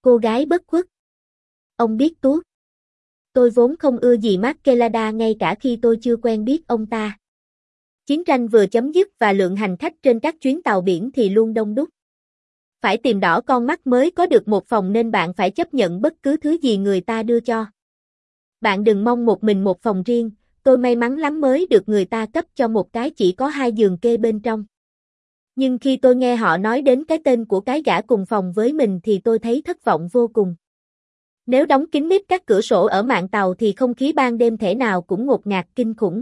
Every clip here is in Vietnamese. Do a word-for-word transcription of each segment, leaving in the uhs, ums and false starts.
cô gái bất khuất. Ông biết tuốt. Tôi vốn không ưa gì Makelada ngay cả khi tôi chưa quen biết ông ta. Chiến tranh vừa chấm dứt và lượng hành khách trên các chuyến tàu biển thì luôn đông đúc. Phải tìm đỏ con mắt mới có được một phòng nên bạn phải chấp nhận bất cứ thứ gì người ta đưa cho. Bạn đừng mong một mình một phòng riêng, tôi may mắn lắm mới được người ta cấp cho một cái chỉ có hai giường kê bên trong. Nhưng khi tôi nghe họ nói đến cái tên của cái gã cùng phòng với mình thì tôi thấy thất vọng vô cùng. Nếu đóng kín mít các cửa sổ ở mạn tàu thì không khí ban đêm thể nào cũng ngột ngạt kinh khủng.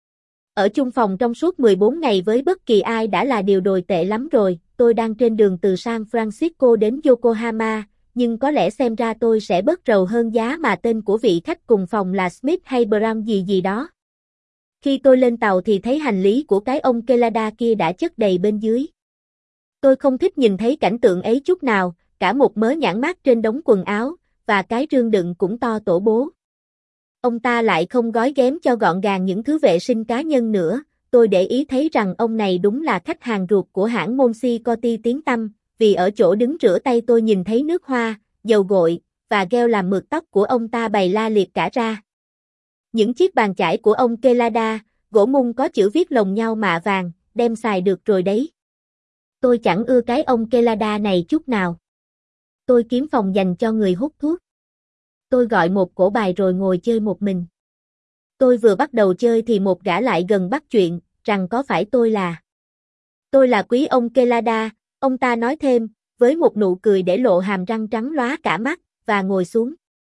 Ở chung phòng trong suốt mười bốn ngày với bất kỳ ai đã là điều tồi tệ lắm rồi. Tôi đang trên đường từ San Francisco đến Yokohama, nhưng có lẽ xem ra tôi sẽ bớt rầu hơn giá mà tên của vị khách cùng phòng là Smith hay Brown gì gì đó. Khi tôi lên tàu thì thấy hành lý của cái ông Kelada kia đã chất đầy bên dưới. Tôi không thích nhìn thấy cảnh tượng ấy chút nào, cả một mớ nhãn mác trên đống quần áo, và cái rương đựng cũng to tổ bố. Ông ta lại không gói ghém cho gọn gàng những thứ vệ sinh cá nhân nữa. Tôi để ý thấy rằng ông này đúng là khách hàng ruột của hãng Monsi Coty tiếng tăm, vì ở chỗ đứng rửa tay tôi nhìn thấy nước hoa, dầu gội, và gel làm mượt tóc của ông ta bày la liệt cả ra. Những chiếc bàn chải của ông Kelada, gỗ mung có chữ viết lồng nhau mạ vàng, đem xài được rồi đấy. Tôi chẳng ưa cái ông Kelada này chút nào. Tôi kiếm phòng dành cho người hút thuốc. Tôi gọi một cổ bài rồi ngồi chơi một mình. Tôi vừa bắt đầu chơi thì một gã lại gần bắt chuyện, rằng có phải tôi là. Tôi là quý ông Kelada, ông ta nói thêm, với một nụ cười để lộ hàm răng trắng lóa cả mắt, và ngồi xuống.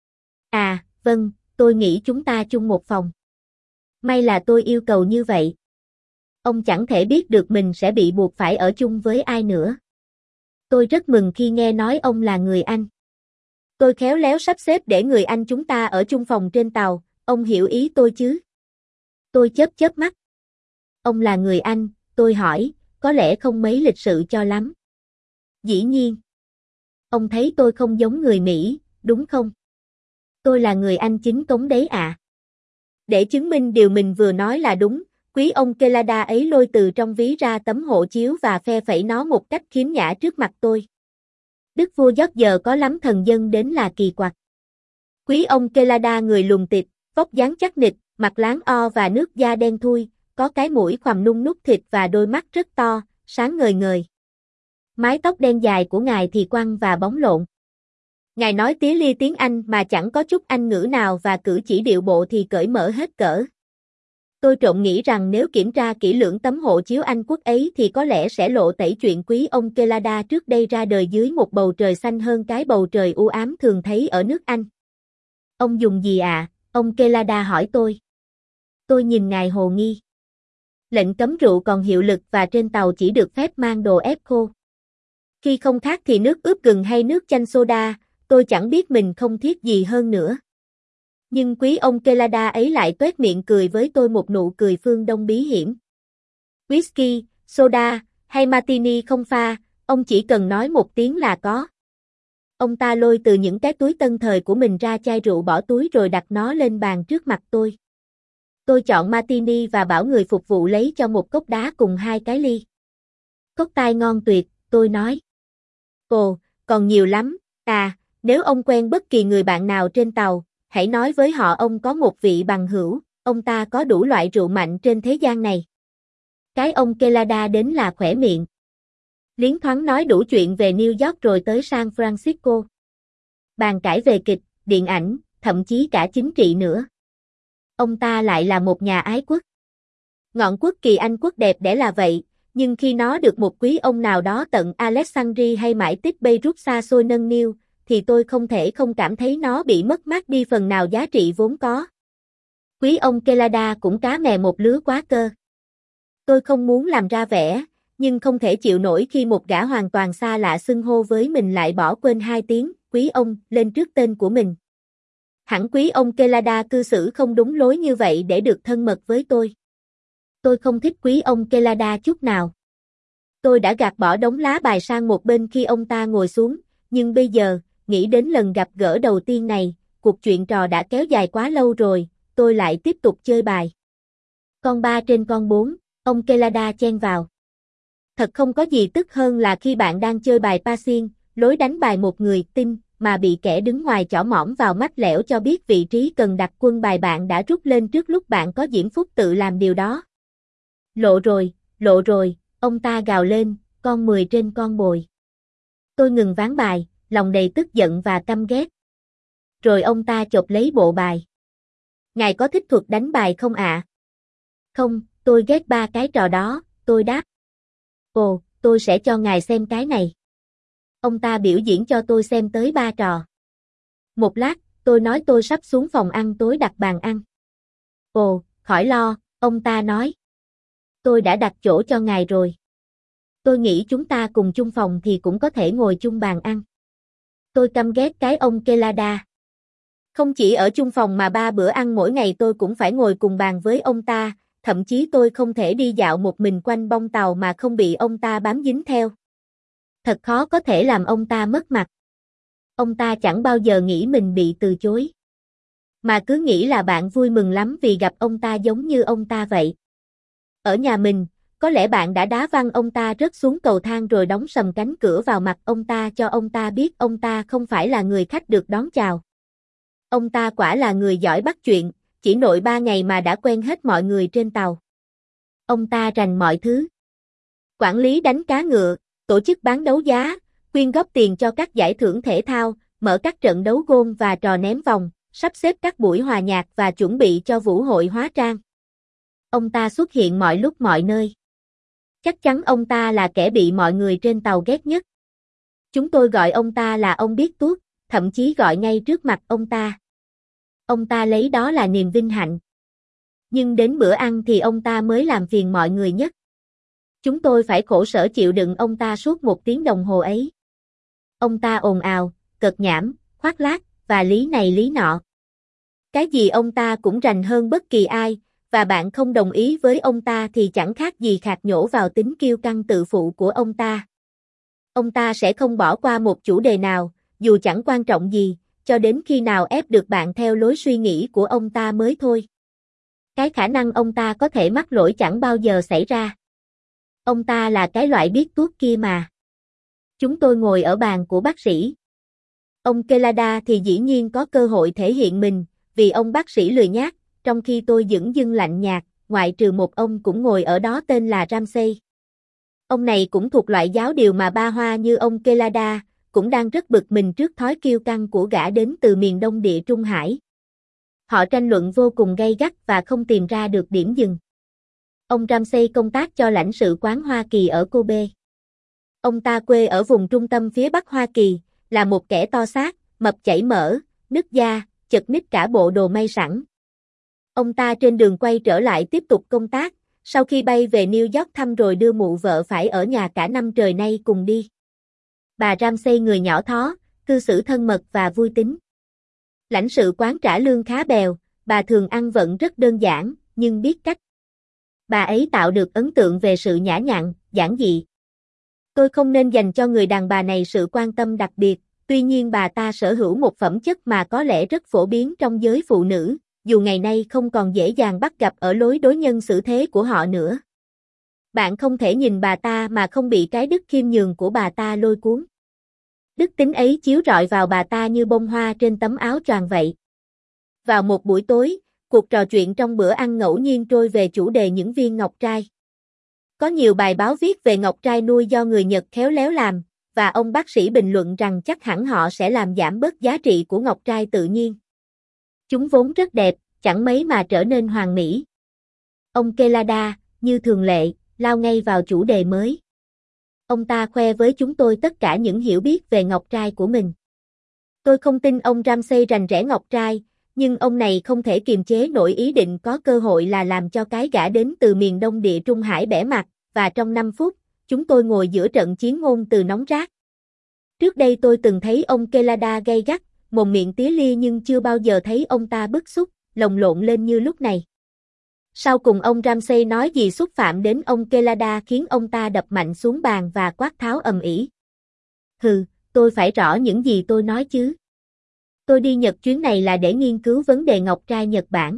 À, vâng, tôi nghĩ chúng ta chung một phòng. May là tôi yêu cầu như vậy. Ông chẳng thể biết được mình sẽ bị buộc phải ở chung với ai nữa. Tôi rất mừng khi nghe nói ông là người Anh. Tôi khéo léo sắp xếp để người Anh chúng ta ở chung phòng trên tàu, ông hiểu ý tôi chứ? Tôi chớp chớp mắt. Ông là người Anh, tôi hỏi, có lẽ không mấy lịch sự cho lắm. Dĩ nhiên. Ông thấy tôi không giống người Mỹ, đúng không? Tôi là người Anh chính cống đấy ạ. À. Để chứng minh điều mình vừa nói là đúng, quý ông Kelada ấy lôi từ trong ví ra tấm hộ chiếu và phe phẩy nó một cách khiếm nhã trước mặt tôi. Đức vua George giờ có lắm thần dân đến là kỳ quặc. Quý ông Kelada người lùn tịt, vóc dáng chắc nịch, mặt láng o và nước da đen thui, có cái mũi khoằm nung nút thịt và đôi mắt rất to, sáng ngời ngời. Mái tóc đen dài của ngài thì quăn và bóng lộn. Ngài nói tía lia tiếng Anh mà chẳng có chút Anh ngữ nào và cử chỉ điệu bộ thì cởi mở hết cỡ. Tôi trộm nghĩ rằng nếu kiểm tra kỹ lưỡng tấm hộ chiếu Anh quốc ấy thì có lẽ sẽ lộ tẩy chuyện quý ông Kelada trước đây ra đời dưới một bầu trời xanh hơn cái bầu trời u ám thường thấy ở nước Anh. Ông dùng gì ạ? À? Ông Kelada hỏi tôi. Tôi nhìn ngài hồ nghi. Lệnh cấm rượu còn hiệu lực và trên tàu chỉ được phép mang đồ ép khô. Khi không khác thì nước ướp gừng hay nước chanh soda, tôi chẳng biết mình không thiết gì hơn nữa. Nhưng quý ông Kelada ấy lại toét miệng cười với tôi một nụ cười phương Đông bí hiểm. Whisky, soda, hay martini không pha, ông chỉ cần nói một tiếng là có. Ông ta lôi từ những cái túi tân thời của mình ra chai rượu bỏ túi rồi đặt nó lên bàn trước mặt tôi. Tôi chọn martini và bảo người phục vụ lấy cho một cốc đá cùng hai cái ly. Cốc tai ngon tuyệt, tôi nói. Ồ, còn nhiều lắm, à, nếu ông quen bất kỳ người bạn nào trên tàu, hãy nói với họ ông có một vị bằng hữu, ông ta có đủ loại rượu mạnh trên thế gian này. Cái ông Kelada đến là khỏe miệng. Liến thoáng nói đủ chuyện về New York rồi tới San Francisco. Bàn cãi về kịch, điện ảnh, thậm chí cả chính trị nữa. Ông ta lại là một nhà ái quốc. Ngọn quốc kỳ Anh quốc đẹp đẽ là vậy, nhưng khi nó được một quý ông nào đó tận Alexandria hay mãi tích Beirut xa xôi nâng niu, thì tôi không thể không cảm thấy nó bị mất mát đi phần nào giá trị vốn có. Quý ông Kelada cũng cá mè một lứa quá cơ. Tôi không muốn làm ra vẻ, nhưng không thể chịu nổi khi một gã hoàn toàn xa lạ xưng hô với mình lại bỏ quên hai tiếng, quý ông, lên trước tên của mình. Hẳn quý ông Kelada cư xử không đúng lối như vậy để được thân mật với tôi. Tôi không thích quý ông Kelada chút nào. Tôi đã gạt bỏ đống lá bài sang một bên khi ông ta ngồi xuống, nhưng bây giờ, nghĩ đến lần gặp gỡ đầu tiên này, cuộc chuyện trò đã kéo dài quá lâu rồi, tôi lại tiếp tục chơi bài. Con ba trên con bốn, ông Kelada chen vào. Thật không có gì tức hơn là khi bạn đang chơi bài Pasian, lối đánh bài một người, tin, mà bị kẻ đứng ngoài chỏ mõm vào mách lẻo cho biết vị trí cần đặt quân bài bạn đã rút lên trước lúc bạn có diễm phúc tự làm điều đó. Lộ rồi, lộ rồi, ông ta gào lên, con mười trên con bồi. Tôi ngừng ván bài, lòng đầy tức giận và căm ghét. Rồi ông ta chộp lấy bộ bài. Ngài có thích thuật đánh bài không ạ? À? Không, tôi ghét ba cái trò đó, tôi đáp. Ồ, tôi sẽ cho ngài xem cái này. Ông ta biểu diễn cho tôi xem tới ba trò. Một lát, tôi nói tôi sắp xuống phòng ăn tối đặt bàn ăn. Ồ, khỏi lo, ông ta nói. Tôi đã đặt chỗ cho ngài rồi. Tôi nghĩ chúng ta cùng chung phòng thì cũng có thể ngồi chung bàn ăn. Tôi căm ghét cái ông Kelada. Không chỉ ở chung phòng mà ba bữa ăn mỗi ngày tôi cũng phải ngồi cùng bàn với ông ta, thậm chí tôi không thể đi dạo một mình quanh bong tàu mà không bị ông ta bám dính theo. Thật khó có thể làm ông ta mất mặt. Ông ta chẳng bao giờ nghĩ mình bị từ chối. Mà cứ nghĩ là bạn vui mừng lắm vì gặp ông ta giống như ông ta vậy. Ở nhà mình, có lẽ bạn đã đá văng ông ta rớt xuống cầu thang rồi đóng sầm cánh cửa vào mặt ông ta cho ông ta biết ông ta không phải là người khách được đón chào. Ông ta quả là người giỏi bắt chuyện, chỉ nội ba ngày mà đã quen hết mọi người trên tàu. Ông ta rành mọi thứ. Quản lý đánh cá ngựa, tổ chức bán đấu giá, quyên góp tiền cho các giải thưởng thể thao, mở các trận đấu gôn và trò ném vòng, sắp xếp các buổi hòa nhạc và chuẩn bị cho vũ hội hóa trang. Ông ta xuất hiện mọi lúc mọi nơi. Chắc chắn ông ta là kẻ bị mọi người trên tàu ghét nhất. Chúng tôi gọi ông ta là ông biết tuốt, thậm chí gọi ngay trước mặt ông ta. Ông ta lấy đó là niềm vinh hạnh. Nhưng đến bữa ăn thì ông ta mới làm phiền mọi người nhất. Chúng tôi phải khổ sở chịu đựng ông ta suốt một tiếng đồng hồ ấy. Ông ta ồn ào, cợt nhảm, khoác lác, và lý này lý nọ. Cái gì ông ta cũng rành hơn bất kỳ ai, và bạn không đồng ý với ông ta thì chẳng khác gì khạc nhổ vào tính kiêu căng tự phụ của ông ta. Ông ta sẽ không bỏ qua một chủ đề nào, dù chẳng quan trọng gì, cho đến khi nào ép được bạn theo lối suy nghĩ của ông ta mới thôi. Cái khả năng ông ta có thể mắc lỗi chẳng bao giờ xảy ra. Ông ta là cái loại biết tuốt kia mà. Chúng tôi ngồi ở bàn của bác sĩ. Ông Kelada thì dĩ nhiên có cơ hội thể hiện mình, vì ông bác sĩ lười nhác, trong khi tôi dửng dưng lạnh nhạt, ngoại trừ một ông cũng ngồi ở đó tên là Ramsay. Ông này cũng thuộc loại giáo điều mà ba hoa như ông Kelada, cũng đang rất bực mình trước thói kiêu căng của gã đến từ miền đông địa Trung Hải. Họ tranh luận vô cùng gay gắt và không tìm ra được điểm dừng. Ông Ramsay công tác cho lãnh sự quán Hoa Kỳ ở Kobe. Ông ta quê ở vùng trung tâm phía Bắc Hoa Kỳ, là một kẻ to xác, mập chảy mỡ, nứt da, chật ních cả bộ đồ may sẵn. Ông ta trên đường quay trở lại tiếp tục công tác, sau khi bay về New York thăm rồi đưa mụ vợ phải ở nhà cả năm trời nay cùng đi. Bà Ramsay người nhỏ thó, cư xử thân mật và vui tính. Lãnh sự quán trả lương khá bèo, bà thường ăn vận rất đơn giản, nhưng biết cách. Bà ấy tạo được ấn tượng về sự nhã nhặn, giản dị. Tôi không nên dành cho người đàn bà này sự quan tâm đặc biệt, tuy nhiên bà ta sở hữu một phẩm chất mà có lẽ rất phổ biến trong giới phụ nữ, dù ngày nay không còn dễ dàng bắt gặp ở lối đối nhân xử thế của họ nữa. Bạn không thể nhìn bà ta mà không bị cái đức khiêm nhường của bà ta lôi cuốn. Đức tính ấy chiếu rọi vào bà ta như bông hoa trên tấm áo choàng vậy. Vào một buổi tối, cuộc trò chuyện trong bữa ăn ngẫu nhiên trôi về chủ đề những viên ngọc trai. Có nhiều bài báo viết về ngọc trai nuôi do người Nhật khéo léo làm, và ông bác sĩ bình luận rằng chắc hẳn họ sẽ làm giảm bớt giá trị của ngọc trai tự nhiên. Chúng vốn rất đẹp, chẳng mấy mà trở nên hoàn mỹ. Ông Kelada, như thường lệ, lao ngay vào chủ đề mới. Ông ta khoe với chúng tôi tất cả những hiểu biết về ngọc trai của mình. Tôi không tin ông Ramsay rành rẽ ngọc trai, nhưng ông này không thể kiềm chế nổi ý định có cơ hội là làm cho cái gã đến từ miền đông địa Trung Hải bẻ mặt, và trong năm phút, chúng tôi ngồi giữa trận chiến ngôn từ nóng rát. Trước đây tôi từng thấy ông Kelada gay gắt, mồm miệng tía lia nhưng chưa bao giờ thấy ông ta bức xúc, lồng lộn lên như lúc này. Sau cùng ông Ramsay nói gì xúc phạm đến ông Kelada khiến ông ta đập mạnh xuống bàn và quát tháo ầm ĩ. Hừ, tôi phải rõ những gì tôi nói chứ. Tôi đi Nhật chuyến này là để nghiên cứu vấn đề ngọc trai Nhật Bản.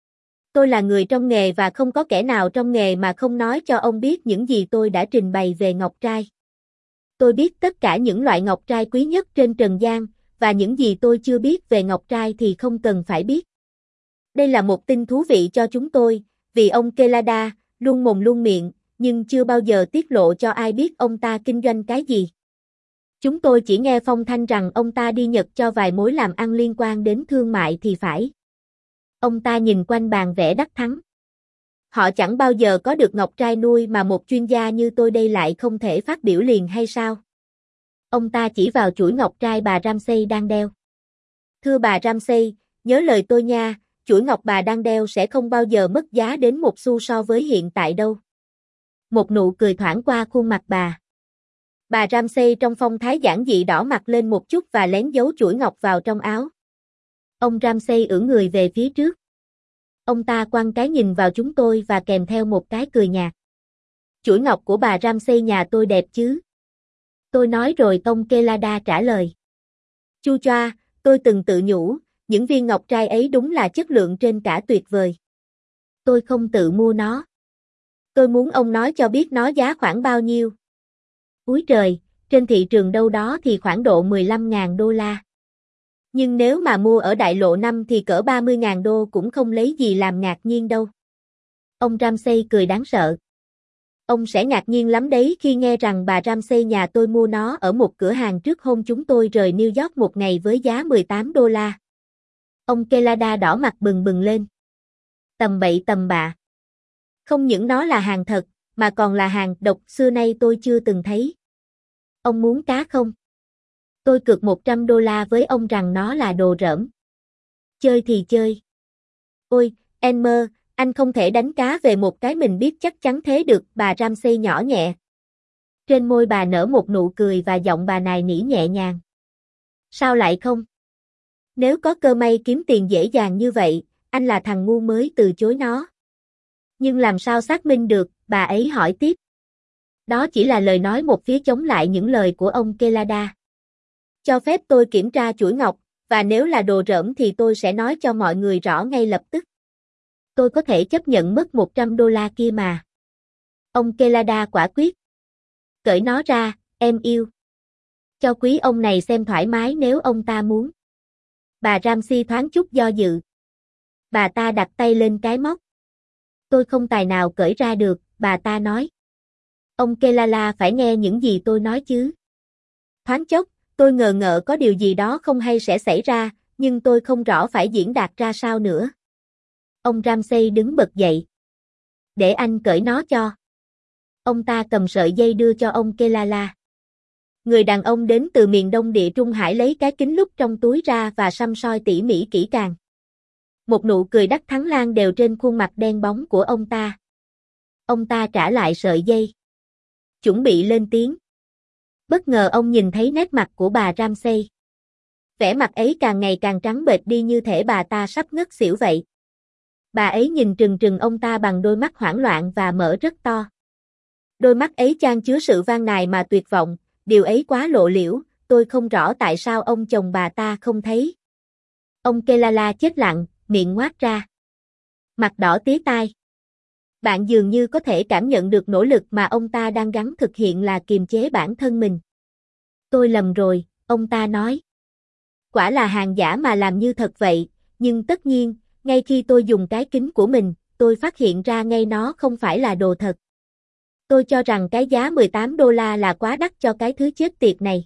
Tôi là người trong nghề và không có kẻ nào trong nghề mà không nói cho ông biết những gì tôi đã trình bày về ngọc trai. Tôi biết tất cả những loại ngọc trai quý nhất trên trần gian, và những gì tôi chưa biết về ngọc trai thì không cần phải biết. Đây là một tin thú vị cho chúng tôi, vì ông Kelada luôn mồm luôn miệng, nhưng chưa bao giờ tiết lộ cho ai biết ông ta kinh doanh cái gì. Chúng tôi chỉ nghe phong thanh rằng ông ta đi Nhật cho vài mối làm ăn liên quan đến thương mại thì phải. Ông ta nhìn quanh bàn vẻ đắc thắng. Họ chẳng bao giờ có được ngọc trai nuôi mà một chuyên gia như tôi đây lại không thể phát biểu liền hay sao? Ông ta chỉ vào chuỗi ngọc trai bà Ramsay đang đeo. Thưa bà Ramsay, nhớ lời tôi nha, chuỗi ngọc bà đang đeo sẽ không bao giờ mất giá đến một xu so với hiện tại đâu. Một nụ cười thoảng qua khuôn mặt bà. Bà Ramsay trong phong thái giản dị đỏ mặt lên một chút và lén giấu chuỗi ngọc vào trong áo. Ông Ramsay ưỡn người về phía trước. Ông ta quăng cái nhìn vào chúng tôi và kèm theo một cái cười nhạt. Chuỗi ngọc của bà Ramsay nhà tôi đẹp chứ? Tôi nói rồi ông Kelada trả lời. Chu choa, tôi từng tự nhủ, những viên ngọc trai ấy đúng là chất lượng trên cả tuyệt vời. Tôi không tự mua nó. Tôi muốn ông nói cho biết nó giá khoảng bao nhiêu. Úi trời, trên thị trường đâu đó thì khoảng độ mười lăm nghìn đô la. Nhưng nếu mà mua ở đại lộ năm thì cỡ ba mươi nghìn đô cũng không lấy gì làm ngạc nhiên đâu. Ông Ramsay cười đáng sợ. Ông sẽ ngạc nhiên lắm đấy khi nghe rằng bà Ramsay nhà tôi mua nó ở một cửa hàng trước hôm chúng tôi rời New York một ngày với giá mười tám đô la. Ông Kelada đỏ mặt bừng bừng lên. Tầm bậy tầm bạ. Không những nó là hàng thật, mà còn là hàng độc xưa nay tôi chưa từng thấy. Ông muốn cá không? Tôi cược một trăm đô la với ông rằng nó là đồ rỡm. Chơi thì chơi. Ôi, Elmer, anh không thể đánh cá về một cái mình biết chắc chắn thế được, bà Ramsay nhỏ nhẹ. Trên môi bà nở một nụ cười và giọng bà nài nỉ nhẹ nhàng. Sao lại không? Nếu có cơ may kiếm tiền dễ dàng như vậy, anh là thằng ngu mới từ chối nó. Nhưng làm sao xác minh được, bà ấy hỏi tiếp. Đó chỉ là lời nói một phía chống lại những lời của ông Kelada. Cho phép tôi kiểm tra chuỗi ngọc, và nếu là đồ rỡm thì tôi sẽ nói cho mọi người rõ ngay lập tức. Tôi có thể chấp nhận mất một trăm đô la kia mà. Ông Kelada quả quyết. Cởi nó ra, em yêu. Cho quý ông này xem thoải mái nếu ông ta muốn. Bà Ramsay thoáng chút do dự. Bà ta đặt tay lên cái móc. Tôi không tài nào cởi ra được, bà ta nói. Ông Kelala phải nghe những gì tôi nói chứ. Thoáng chốc, tôi ngờ ngợ có điều gì đó không hay sẽ xảy ra, nhưng tôi không rõ phải diễn đạt ra sao nữa. Ông Ramsay đứng bật dậy. Để anh cởi nó cho. Ông ta cầm sợi dây đưa cho ông Kelala. Người đàn ông đến từ miền Đông Địa Trung Hải lấy cái kính lúp trong túi ra và săm soi tỉ mỉ kỹ càng. Một nụ cười đắc thắng lan đều trên khuôn mặt đen bóng của ông ta. Ông ta trả lại sợi dây. Chuẩn bị lên tiếng. Bất ngờ ông nhìn thấy nét mặt của bà Ramsay. Vẻ mặt ấy càng ngày càng trắng bệch đi như thể bà ta sắp ngất xỉu vậy. Bà ấy nhìn trừng trừng ông ta bằng đôi mắt hoảng loạn và mở rất to. Đôi mắt ấy chan chứa sự van nài mà tuyệt vọng, điều ấy quá lộ liễu, tôi không rõ tại sao ông chồng bà ta không thấy. Ông Kelala chết lặng, miệng ngoác ra. Mặt đỏ tía tai. Bạn dường như có thể cảm nhận được nỗ lực mà ông ta đang gắng thực hiện là kiềm chế bản thân mình. Tôi lầm rồi, ông ta nói. Quả là hàng giả mà làm như thật vậy, nhưng tất nhiên, ngay khi tôi dùng cái kính của mình, tôi phát hiện ra ngay nó không phải là đồ thật. Tôi cho rằng cái giá mười tám đô la là quá đắt cho cái thứ chết tiệt này.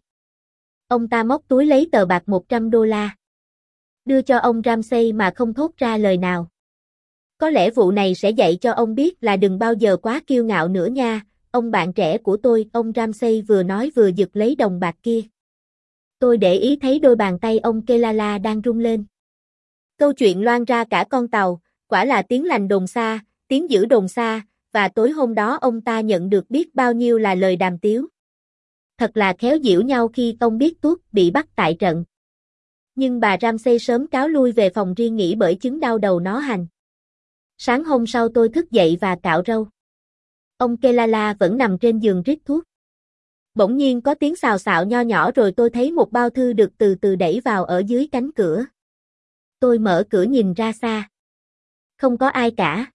Ông ta móc túi lấy tờ bạc một trăm đô la. Đưa cho ông Ramsay mà không thốt ra lời nào. Có lẽ vụ này sẽ dạy cho ông biết là đừng bao giờ quá kiêu ngạo nữa nha, ông bạn trẻ của tôi, ông Ramsay vừa nói vừa giật lấy đồng bạc kia. Tôi để ý thấy đôi bàn tay ông Kelala đang rung lên. Câu chuyện loan ra cả con tàu, quả là tiếng lành đồn xa, tiếng dữ đồn xa, và tối hôm đó ông ta nhận được biết bao nhiêu là lời đàm tiếu. Thật là khéo giễu nhau khi ông biết Tuốt bị bắt tại trận. Nhưng bà Ramsay sớm cáo lui về phòng riêng nghỉ bởi chứng đau đầu nó hành. Sáng hôm sau tôi thức dậy và cạo râu. Ông Kelala vẫn nằm trên giường rít thuốc. Bỗng nhiên có tiếng xào xạo nho nhỏ rồi tôi thấy một bao thư được từ từ đẩy vào ở dưới cánh cửa. Tôi mở cửa nhìn ra xa. Không có ai cả.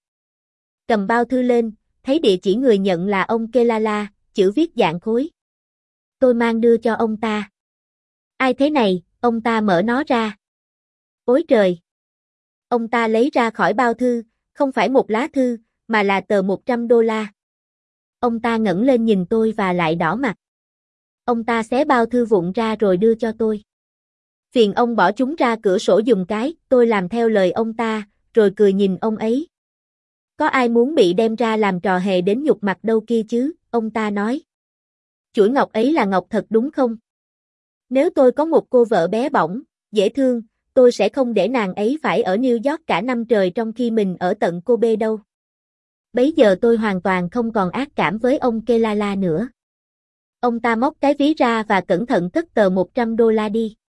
Cầm bao thư lên, thấy địa chỉ người nhận là ông Kelala, chữ viết dạng khối. Tôi mang đưa cho ông ta. Ai thế này, Ông ta mở nó ra. Ôi trời! Ông ta lấy ra khỏi bao thư, không phải một lá thư, mà là tờ một trăm đô la. Ông ta ngẩng lên nhìn tôi và lại đỏ mặt. Ông ta xé bao thư vụn ra rồi đưa cho tôi. Phiền ông bỏ chúng ra cửa sổ giùm cái, tôi làm theo lời ông ta, rồi cười nhìn ông ấy. Có ai muốn bị đem ra làm trò hề đến nhục mặt đâu kia chứ, ông ta nói. Chuỗi ngọc ấy là ngọc thật đúng không? Nếu tôi có một cô vợ bé bỏng, dễ thương, tôi sẽ không để nàng ấy phải ở New York cả năm trời trong khi mình ở tận Kobe đâu. Bấy giờ tôi hoàn toàn không còn ác cảm với ông Kelala nữa. Ông ta móc cái ví ra và cẩn thận cất tờ một trăm đô la đi.